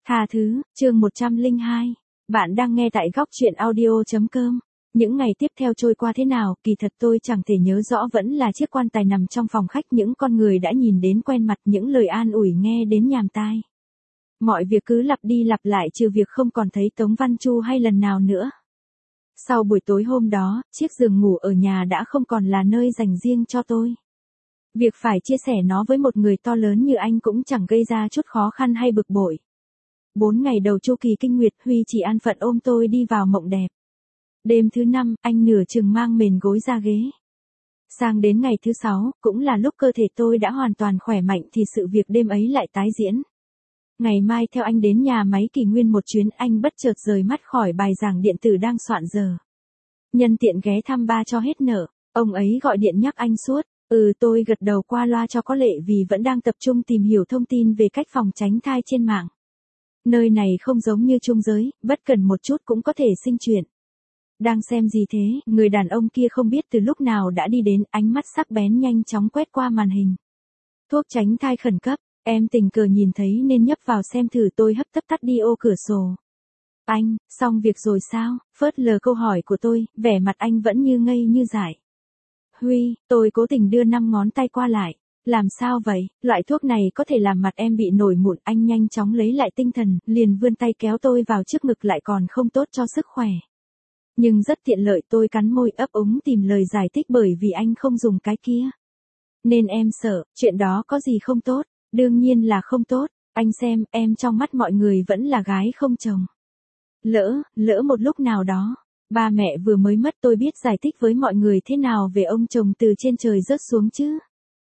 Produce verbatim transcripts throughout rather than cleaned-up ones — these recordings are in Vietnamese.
Tha thứ, chương một trăm lẻ hai. Bạn đang nghe tại góc truyện audio chấm com. Những ngày tiếp theo trôi qua thế nào, kỳ thật tôi chẳng thể nhớ rõ, vẫn là chiếc quan tài nằm trong phòng khách, những con người đã nhìn đến quen mặt, những lời an ủi nghe đến nhàm tai. Mọi việc cứ lặp đi lặp lại, trừ việc không còn thấy Tống Văn Chu hay lần nào nữa. Sau buổi tối hôm đó, chiếc giường ngủ ở nhà đã không còn là nơi dành riêng cho tôi. Việc phải chia sẻ nó với một người to lớn như anh cũng chẳng gây ra chút khó khăn hay bực bội. Bốn ngày đầu chu kỳ kinh nguyệt, Huy chỉ an phận ôm tôi đi vào mộng đẹp. Đêm thứ năm, anh nửa chừng mang mền gối ra ghế. Sang đến ngày thứ sáu, cũng là lúc cơ thể tôi đã hoàn toàn khỏe mạnh thì sự việc đêm ấy lại tái diễn. Ngày mai theo anh đến nhà máy Kỷ Nguyên một chuyến, anh bất chợt rời mắt khỏi bài giảng điện tử đang soạn giờ. Nhân tiện ghé thăm ba cho hết nợ, ông ấy gọi điện nhắc anh suốt. Ừ, tôi gật đầu qua loa cho có lệ vì vẫn đang tập trung tìm hiểu thông tin về cách phòng tránh thai trên mạng. Nơi này không giống như trung giới, bất cần một chút cũng có thể sinh chuyện. Đang xem gì thế, người đàn ông kia không biết từ lúc nào đã đi đến, ánh mắt sắc bén nhanh chóng quét qua màn hình. Thuốc tránh thai khẩn cấp, em tình cờ nhìn thấy nên nhấp vào xem thử, tôi hấp tấp tắt đi ô cửa sổ. Anh, xong việc rồi sao? Phớt lờ câu hỏi của tôi, vẻ mặt anh vẫn như ngây như dại. Huy, tôi cố tình đưa năm ngón tay qua lại. Làm sao vậy, loại thuốc này có thể làm mặt em bị nổi mụn. Anh nhanh chóng lấy lại tinh thần, liền vươn tay kéo tôi vào trước ngực, lại còn không tốt cho sức khỏe. Nhưng rất tiện lợi, tôi cắn môi ấp úng tìm lời giải thích, bởi vì anh không dùng cái kia. Nên em sợ, chuyện đó có gì không tốt, đương nhiên là không tốt, anh xem, em trong mắt mọi người vẫn là gái không chồng. Lỡ, lỡ một lúc nào đó, ba mẹ vừa mới mất, tôi biết giải thích với mọi người thế nào về ông chồng từ trên trời rớt xuống chứ.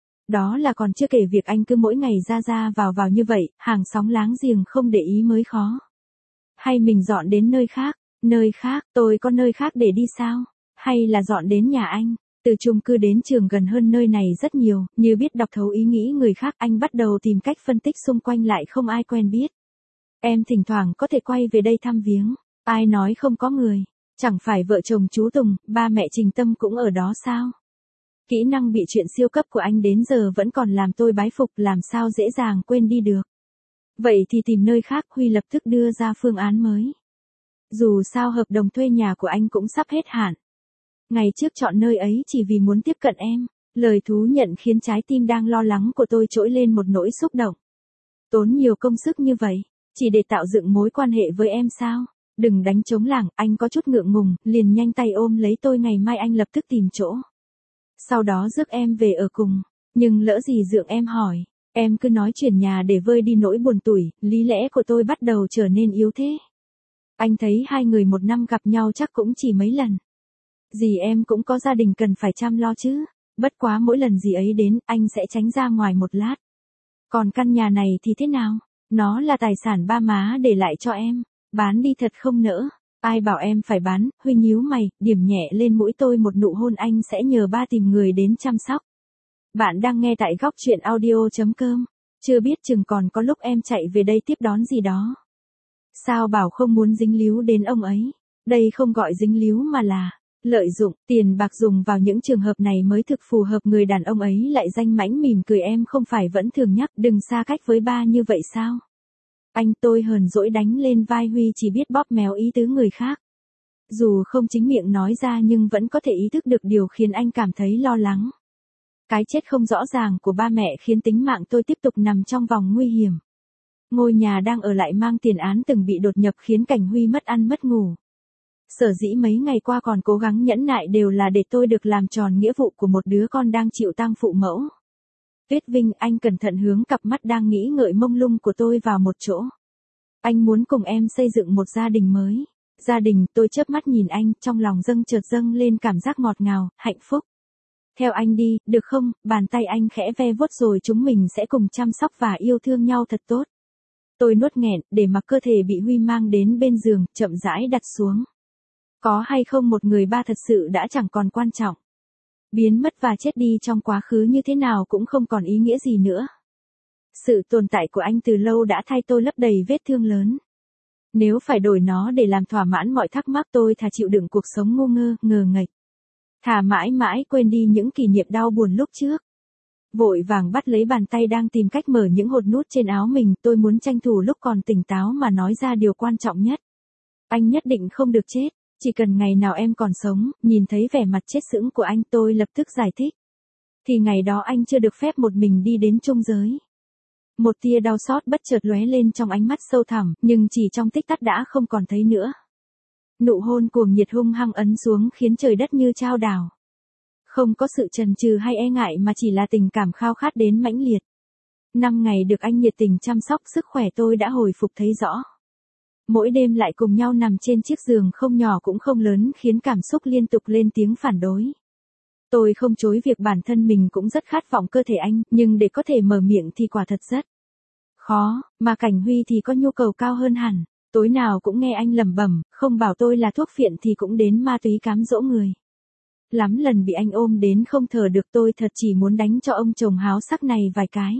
Đó là còn chưa kể việc anh cứ mỗi ngày ra ra vào vào như vậy, hàng xóm láng giềng không để ý mới khó. Hay mình dọn đến nơi khác, nơi khác, tôi có nơi khác để đi sao? Hay là dọn đến nhà anh? Từ chung cư đến trường gần hơn nơi này rất nhiều, như biết đọc thấu ý nghĩ người khác, anh bắt đầu tìm cách phân tích xung quanh lại không ai quen biết. Em thỉnh thoảng có thể quay về đây thăm viếng, ai nói không có người, chẳng phải vợ chồng chú Tùng, ba mẹ Trình Tâm cũng ở đó sao? Kỹ năng bị chuyện siêu cấp của anh đến giờ vẫn còn làm tôi bái phục, làm sao dễ dàng quên đi được. Vậy thì tìm nơi khác, Huy lập tức đưa ra phương án mới. Dù sao hợp đồng thuê nhà của anh cũng sắp hết hạn. Ngày trước chọn nơi ấy chỉ vì muốn tiếp cận em, lời thú nhận khiến trái tim đang lo lắng của tôi trỗi lên một nỗi xúc động. Tốn nhiều công sức như vậy, chỉ để tạo dựng mối quan hệ với em sao? Đừng đánh trống lảng, anh có chút ngượng ngùng, liền nhanh tay ôm lấy tôi. Ngày mai anh lập tức tìm chỗ. Sau đó rước em về ở cùng, nhưng lỡ gì dượng em hỏi, em cứ nói chuyển nhà để vơi đi nỗi buồn tủi, lý lẽ của tôi bắt đầu trở nên yếu thế. Anh thấy hai người một năm gặp nhau chắc cũng chỉ mấy lần. Dì em cũng có gia đình cần phải chăm lo chứ, bất quá mỗi lần dì ấy đến, anh sẽ tránh ra ngoài một lát. Còn căn nhà này thì thế nào? Nó là tài sản ba má để lại cho em, bán đi thật không nỡ. Ai bảo em phải bán? Huy nhíu mày, điểm nhẹ lên mũi tôi một nụ hôn. Anh sẽ nhờ ba tìm người đến chăm sóc. Bạn đang nghe tại góc truyện audio chấm com. Chưa biết chừng còn có lúc em chạy về đây tiếp đón gì đó. Sao bảo không muốn dính líu đến ông ấy? Đây không gọi dính líu mà là lợi dụng. Tiền bạc dùng vào những trường hợp này mới thực phù hợp. Người đàn ông ấy lại danh mãnh mỉm cười. Em không phải vẫn thường nhắc đừng xa cách với ba như vậy sao? Anh, tôi hờn dỗi đánh lên vai Huy, chỉ biết bóp méo ý tứ người khác. Dù không chính miệng nói ra nhưng vẫn có thể ý thức được điều khiến anh cảm thấy lo lắng. Cái chết không rõ ràng của ba mẹ khiến tính mạng tôi tiếp tục nằm trong vòng nguy hiểm. Ngôi nhà đang ở lại mang tiền án từng bị đột nhập khiến Cảnh Huy mất ăn mất ngủ. Sở dĩ mấy ngày qua còn cố gắng nhẫn nại đều là để tôi được làm tròn nghĩa vụ của một đứa con đang chịu tang phụ mẫu. Tuyết Vinh, anh cẩn thận hướng cặp mắt đang nghĩ ngợi mông lung của tôi vào một chỗ. Anh muốn cùng em xây dựng một gia đình mới. Gia đình, tôi chớp mắt nhìn anh, trong lòng dâng chợt dâng lên cảm giác ngọt ngào, hạnh phúc. Theo anh đi, được không? Bàn tay anh khẽ ve vuốt rồi chúng mình sẽ cùng chăm sóc và yêu thương nhau thật tốt. Tôi nuốt nghẹn, để mặc cơ thể bị Huy mang đến bên giường, chậm rãi đặt xuống. Có hay không một người ba thật sự đã chẳng còn quan trọng. Biến mất và chết đi trong quá khứ như thế nào cũng không còn ý nghĩa gì nữa. Sự tồn tại của anh từ lâu đã thay tôi lấp đầy vết thương lớn. Nếu phải đổi nó để làm thỏa mãn mọi thắc mắc, tôi thà chịu đựng cuộc sống ngu ngơ, ngờ nghệch. Thà mãi mãi quên đi những kỷ niệm đau buồn lúc trước. Vội vàng bắt lấy bàn tay đang tìm cách mở những hột nút trên áo mình, tôi muốn tranh thủ lúc còn tỉnh táo mà nói ra điều quan trọng nhất. Anh nhất định không được chết, chỉ cần ngày nào em còn sống, nhìn thấy vẻ mặt chết sững của anh tôi lập tức giải thích. Thì ngày đó anh chưa được phép một mình đi đến chung giới. Một tia đau xót bất chợt lóe lên trong ánh mắt sâu thẳm, nhưng chỉ trong tích tắc đã không còn thấy nữa. Nụ hôn cuồng nhiệt hung hăng ấn xuống khiến trời đất như chao đảo. Không có sự chần chừ hay e ngại mà chỉ là tình cảm khao khát đến mãnh liệt. Năm ngày được anh nhiệt tình chăm sóc sức khỏe tôi đã hồi phục thấy rõ. Mỗi đêm lại cùng nhau nằm trên chiếc giường không nhỏ cũng không lớn khiến cảm xúc liên tục lên tiếng phản đối. Tôi không chối việc bản thân mình cũng rất khát vọng cơ thể anh, nhưng để có thể mở miệng thì quả thật rất khó, mà Cảnh Huy thì có nhu cầu cao hơn hẳn. Tối nào cũng nghe anh lẩm bẩm, không bảo tôi là thuốc phiện thì cũng đến ma túy cám dỗ người. Lắm lần bị anh ôm đến không thở được, tôi thật chỉ muốn đánh cho ông chồng háo sắc này vài cái.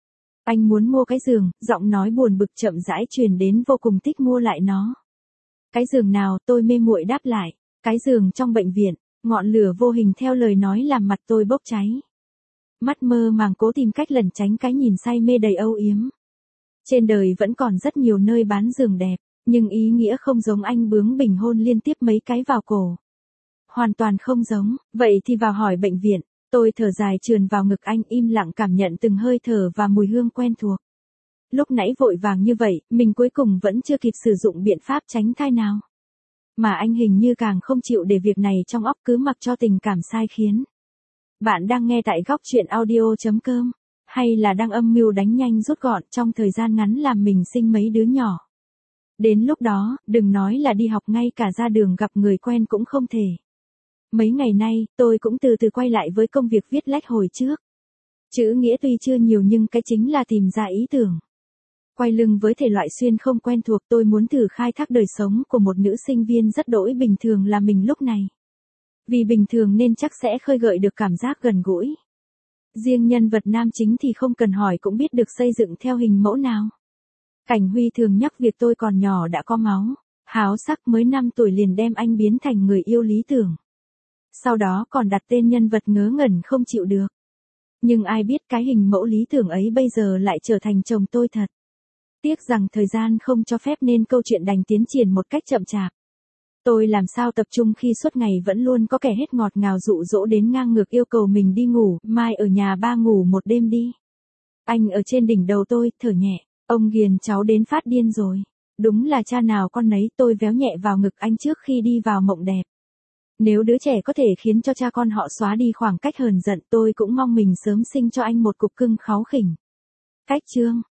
Anh muốn mua cái giường, giọng nói buồn bực chậm rãi truyền đến, vô cùng thích mua lại nó. Cái giường nào? Tôi mê muội đáp lại. Cái giường trong bệnh viện. Ngọn lửa vô hình theo lời nói làm mặt tôi bốc cháy. Mắt mơ màng cố tìm cách lẩn tránh cái nhìn say mê đầy âu yếm. Trên đời vẫn còn rất nhiều nơi bán giường đẹp, nhưng ý nghĩa không giống anh bướng bỉnh hôn liên tiếp mấy cái vào cổ. Hoàn toàn không giống, vậy thì vào hỏi bệnh viện. Tôi thở dài trườn vào ngực anh, im lặng cảm nhận từng hơi thở và mùi hương quen thuộc. Lúc nãy vội vàng như vậy, mình cuối cùng vẫn chưa kịp sử dụng biện pháp tránh thai nào. Mà anh hình như càng không chịu để việc này trong óc, cứ mặc cho tình cảm sai khiến. Bạn đang nghe tại góc chuyện audio chấm com, hay là đang âm mưu đánh nhanh rút gọn trong thời gian ngắn làm mình sinh mấy đứa nhỏ. Đến lúc đó, đừng nói là đi học, ngay cả ra đường gặp người quen cũng không thể. Mấy ngày nay, tôi cũng từ từ quay lại với công việc viết lách hồi trước. Chữ nghĩa tuy chưa nhiều nhưng cái chính là tìm ra ý tưởng. Quay lưng với thể loại xuyên không quen thuộc, tôi muốn thử khai thác đời sống của một nữ sinh viên rất đỗi bình thường là mình lúc này. Vì bình thường nên chắc sẽ khơi gợi được cảm giác gần gũi. Riêng nhân vật nam chính thì không cần hỏi cũng biết được xây dựng theo hình mẫu nào. Cảnh Huy thường nhắc việc tôi còn nhỏ đã có máu, háo sắc, mới năm tuổi liền đem anh biến thành người yêu lý tưởng. Sau đó còn đặt tên nhân vật ngớ ngẩn không chịu được. Nhưng ai biết cái hình mẫu lý tưởng ấy bây giờ lại trở thành chồng tôi thật. Tiếc rằng thời gian không cho phép nên câu chuyện đành tiến triển một cách chậm chạp. Tôi làm sao tập trung khi suốt ngày vẫn luôn có kẻ hết ngọt ngào dụ dỗ đến ngang ngược yêu cầu mình đi ngủ, mai ở nhà ba ngủ một đêm đi. Anh ở trên đỉnh đầu tôi, thở nhẹ, ông ghiền cháu đến phát điên rồi. Đúng là cha nào con nấy, tôi véo nhẹ vào ngực anh trước khi đi vào mộng đẹp. Nếu đứa trẻ có thể khiến cho cha con họ xóa đi khoảng cách hờn giận, tôi cũng mong mình sớm sinh cho anh một cục cưng kháu khỉnh. Cách chương